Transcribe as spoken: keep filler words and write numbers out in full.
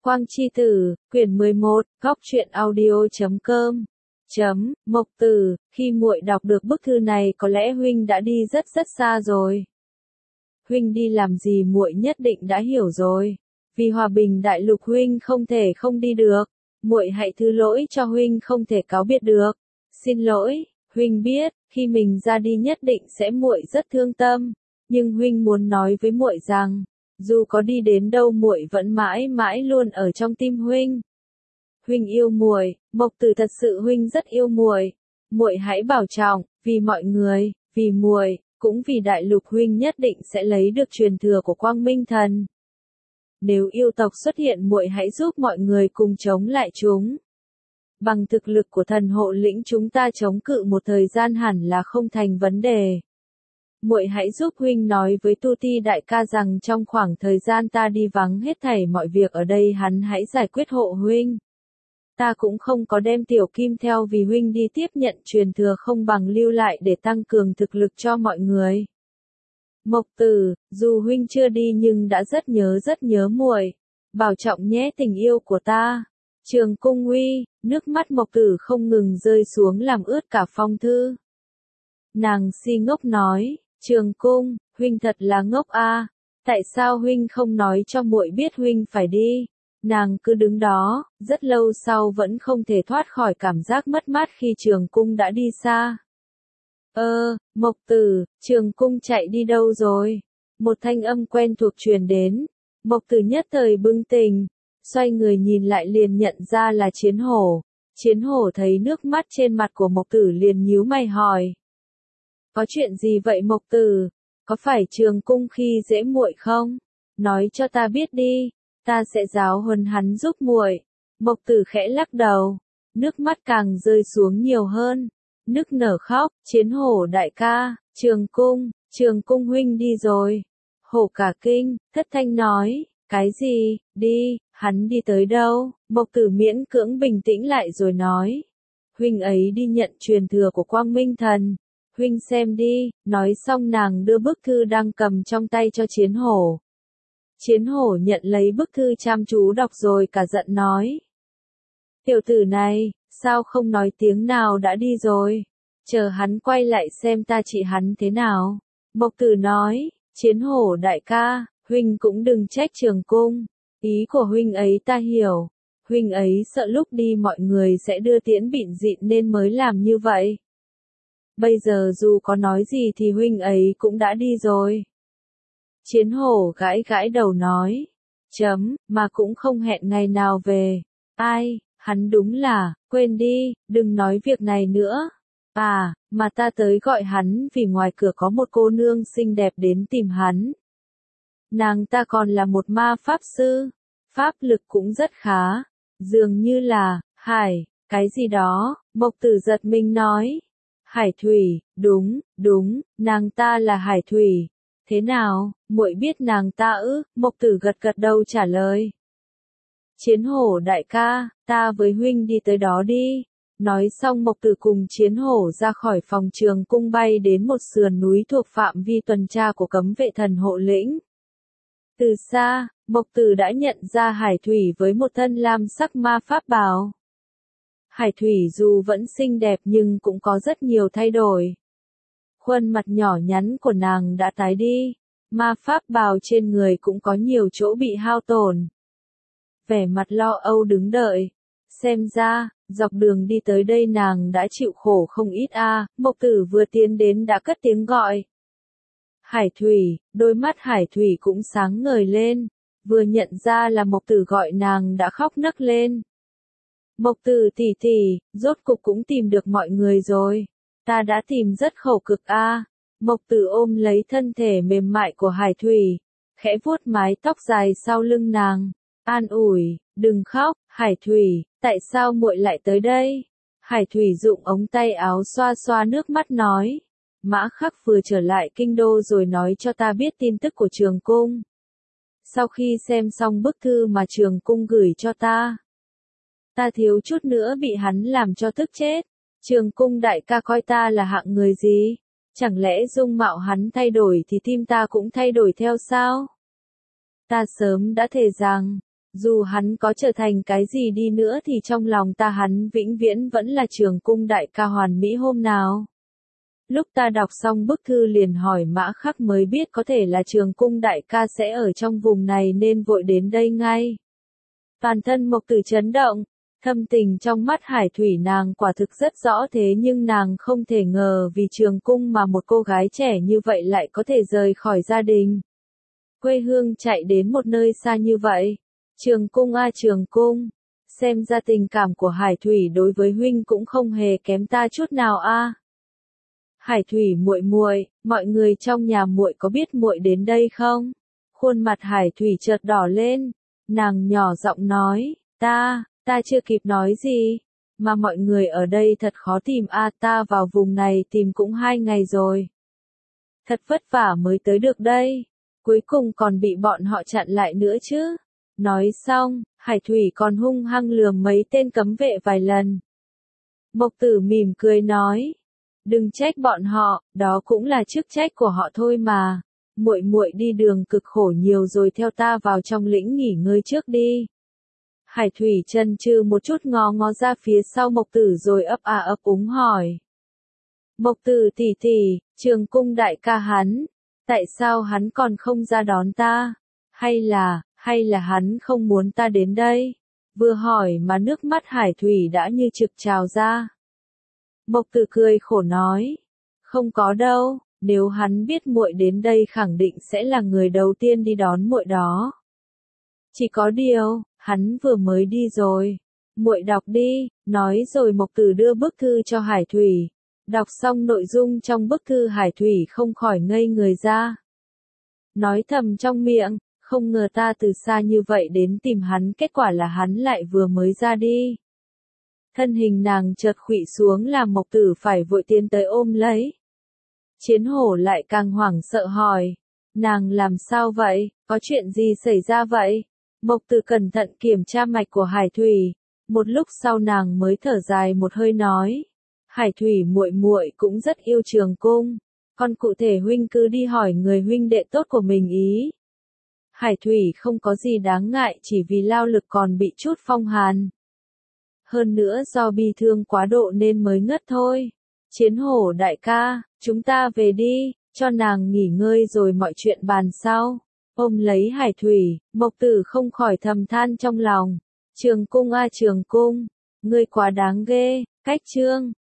Quang Chi Tử, quyển mười một, góc truyện audio chấm com. Chấm, Mộc Tử, khi muội đọc được bức thư này có lẽ huynh đã đi rất rất xa rồi. Huynh đi làm gì muội nhất định đã hiểu rồi. Vì hòa bình đại lục huynh không thể không đi được. Muội hãy thứ lỗi cho huynh không thể cáo biệt được. Xin lỗi, huynh biết, khi mình ra đi nhất định sẽ muội rất thương tâm, nhưng huynh muốn nói với muội rằng, dù có đi đến đâu muội vẫn mãi mãi luôn ở trong tim huynh. Huynh yêu muội, Mộc Tử thật sự huynh rất yêu muội. Muội hãy bảo trọng, vì mọi người, vì muội, cũng vì đại lục huynh nhất định sẽ lấy được truyền thừa của Quang Minh Thần. Nếu yêu tộc xuất hiện muội hãy giúp mọi người cùng chống lại chúng. Bằng thực lực của thần hộ lĩnh chúng ta chống cự một thời gian hẳn là không thành vấn đề. Muội hãy giúp huynh nói với Tu Ti đại ca rằng trong khoảng thời gian ta đi vắng hết thảy mọi việc ở đây hắn hãy giải quyết hộ huynh. Ta cũng không có đem Tiểu Kim theo vì huynh đi tiếp nhận truyền thừa không bằng lưu lại để tăng cường thực lực cho mọi người. Mộc Tử, dù huynh chưa đi nhưng đã rất nhớ rất nhớ muội. Bảo trọng nhé tình yêu của ta. Trường Cung Uy, nước mắt Mộc Tử không ngừng rơi xuống làm ướt cả phong thư. Nàng si ngốc nói, Trường Cung, huynh thật là ngốc a, tại sao huynh không nói cho muội biết huynh phải đi? Nàng cứ đứng đó, rất lâu sau vẫn không thể thoát khỏi cảm giác mất mát khi Trường Cung đã đi xa. Ơ, Mộc Tử, Trường Cung chạy đi đâu rồi? Một thanh âm quen thuộc truyền đến. Mộc Tử nhất thời bừng tỉnh, xoay người nhìn lại liền nhận ra là Chiến Hổ. Chiến Hổ thấy nước mắt trên mặt của Mộc Tử liền nhíu mày hỏi. Có chuyện gì vậy Mộc Tử? Có phải Trường Cung khi dễ muội không? Nói cho ta biết đi, ta sẽ giáo huấn hắn giúp muội. Mộc Tử khẽ lắc đầu, nước mắt càng rơi xuống nhiều hơn, nức nở khóc, Chiến Hổ đại ca, Trường Cung, Trường Cung huynh đi rồi. Hổ cả kinh, thất thanh nói, cái gì, đi, hắn đi tới đâu? Mộc Tử miễn cưỡng bình tĩnh lại rồi nói, huynh ấy đi nhận truyền thừa của Quang Minh Thần. Huynh xem đi, nói xong nàng đưa bức thư đang cầm trong tay cho Chiến Hổ. Chiến Hổ nhận lấy bức thư chăm chú đọc rồi cả giận nói. Tiểu tử này, sao không nói tiếng nào đã đi rồi? Chờ hắn quay lại xem ta trị hắn thế nào. Mộc Tử nói, Chiến Hổ đại ca, huynh cũng đừng trách Trường Cung. Ý của huynh ấy ta hiểu. Huynh ấy sợ lúc đi mọi người sẽ đưa tiễn bịn dịn nên mới làm như vậy. Bây giờ dù có nói gì thì huynh ấy cũng đã đi rồi. Chiến Hổ gãi gãi đầu nói. Chấm, mà cũng không hẹn ngày nào về. Ai, hắn đúng là, quên đi, đừng nói việc này nữa. À, mà ta tới gọi hắn vì ngoài cửa có một cô nương xinh đẹp đến tìm hắn. Nàng ta còn là một ma pháp sư. Pháp lực cũng rất khá. Dường như là, hải, cái gì đó, Mộc Tử giật mình nói. Hải Thủy, đúng, đúng, nàng ta là Hải Thủy. Thế nào, muội biết nàng ta ư? Mộc Tử gật gật đầu trả lời. Chiến Hổ đại ca, ta với huynh đi tới đó đi. Nói xong Mộc Tử cùng Chiến Hổ ra khỏi phòng Trường Cung bay đến một sườn núi thuộc phạm vi tuần tra của cấm vệ thần hộ lĩnh. Từ xa, Mộc Tử đã nhận ra Hải Thủy với một thân lam sắc ma pháp bào. Hải Thủy dù vẫn xinh đẹp nhưng cũng có rất nhiều thay đổi. Khuôn mặt nhỏ nhắn của nàng đã tái đi, ma pháp bào trên người cũng có nhiều chỗ bị hao tổn. Vẻ mặt lo âu đứng đợi, xem ra, dọc đường đi tới đây nàng đã chịu khổ không ít a. À. Mộc Tử vừa tiến đến đã cất tiếng gọi. Hải Thủy, đôi mắt Hải Thủy cũng sáng ngời lên, vừa nhận ra là Mộc Tử gọi nàng đã khóc nấc lên. Mộc Tử tỷ tỷ, rốt cục cũng tìm được mọi người rồi. Ta đã tìm rất khổ cực a. À. Mộc Tử ôm lấy thân thể mềm mại của Hải Thủy, khẽ vuốt mái tóc dài sau lưng nàng, an ủi, đừng khóc, Hải Thủy, tại sao muội lại tới đây? Hải Thủy dụng ống tay áo xoa xoa nước mắt nói, Mã Khắc vừa trở lại kinh đô rồi nói cho ta biết tin tức của Trường Cung. Sau khi xem xong bức thư mà Trường Cung gửi cho ta, ta thiếu chút nữa bị hắn làm cho tức chết. Trường Cung đại ca coi ta là hạng người gì? Chẳng lẽ dung mạo hắn thay đổi thì tim ta cũng thay đổi theo sao? Ta sớm đã thề rằng, Dù hắn có trở thành cái gì đi nữa thì trong lòng ta hắn vĩnh viễn vẫn là Trường Cung đại ca hoàn mỹ hôm nào. Lúc ta đọc xong bức thư liền hỏi Mã Khắc mới biết có thể là Trường Cung đại ca sẽ ở trong vùng này nên vội đến đây ngay. Toàn thân Mộc Tử chấn động, thâm tình trong mắt Hải Thủy nàng quả thực rất rõ thế nhưng nàng không thể ngờ vì Trường Cung mà một cô gái trẻ như vậy lại có thể rời khỏi gia đình. Quê hương chạy đến một nơi xa như vậy. Trường Cung a Trường Cung, xem ra tình cảm của Hải Thủy đối với huynh cũng không hề kém ta chút nào a. Hải Thủy muội muội, mọi người trong nhà muội có biết muội đến đây không? Khuôn mặt Hải Thủy chợt đỏ lên, nàng nhỏ giọng nói, ta, ta chưa kịp nói gì, mà mọi người ở đây thật khó tìm a, ta vào vùng này tìm cũng hai ngày rồi. Thật vất vả mới tới được đây, cuối cùng còn bị bọn họ chặn lại nữa chứ. Nói xong, Hải Thủy còn hung hăng lườm mấy tên cấm vệ vài lần. Mộc Tử mỉm cười nói, đừng trách bọn họ, đó cũng là chức trách của họ thôi mà. Muội muội đi đường cực khổ nhiều rồi, theo ta vào trong lĩnh nghỉ ngơi trước đi. Hải Thủy chần chừ một chút ngó ngó ra phía sau Mộc Tử rồi ấp à ấp úng hỏi. Mộc Tử tỷ tỷ, Trường Cung đại ca hắn, tại sao hắn còn không ra đón ta? Hay là, hay là hắn không muốn ta đến đây? Vừa hỏi mà nước mắt Hải Thủy đã như trực trào ra. Mộc Tử cười khổ nói, không có đâu, nếu hắn biết muội đến đây khẳng định sẽ là người đầu tiên đi đón muội đó. Chỉ có điều, hắn vừa mới đi rồi. Muội đọc đi, nói rồi Mộc Tử đưa bức thư cho Hải Thủy. Đọc xong nội dung trong bức thư Hải Thủy không khỏi ngây người ra. Nói thầm trong miệng, không ngờ ta từ xa như vậy đến tìm hắn, kết quả là hắn lại vừa mới ra đi. Thân hình nàng chợt khuỵu xuống làm Mộc Tử phải vội tiến tới ôm lấy. Chiến Hổ lại càng hoảng sợ hỏi, nàng làm sao vậy, có chuyện gì xảy ra vậy? Mộc Tử cẩn thận kiểm tra mạch của Hải Thủy, một lúc sau nàng mới thở dài một hơi nói, Hải Thủy muội muội cũng rất yêu Trường Cung, còn cụ thể huynh cứ đi hỏi người huynh đệ tốt của mình ý. Hải Thủy không có gì đáng ngại, chỉ vì lao lực còn bị chút phong hàn. Hơn nữa do bi thương quá độ nên mới ngất thôi. Chiến Hổ đại ca, chúng ta về đi, cho nàng nghỉ ngơi rồi mọi chuyện bàn sau. Ôm lấy Hải Thủy, Mộc Tử không khỏi thầm than trong lòng. Trường Cung a Trường Cung, ngươi quá đáng ghê, cách chương.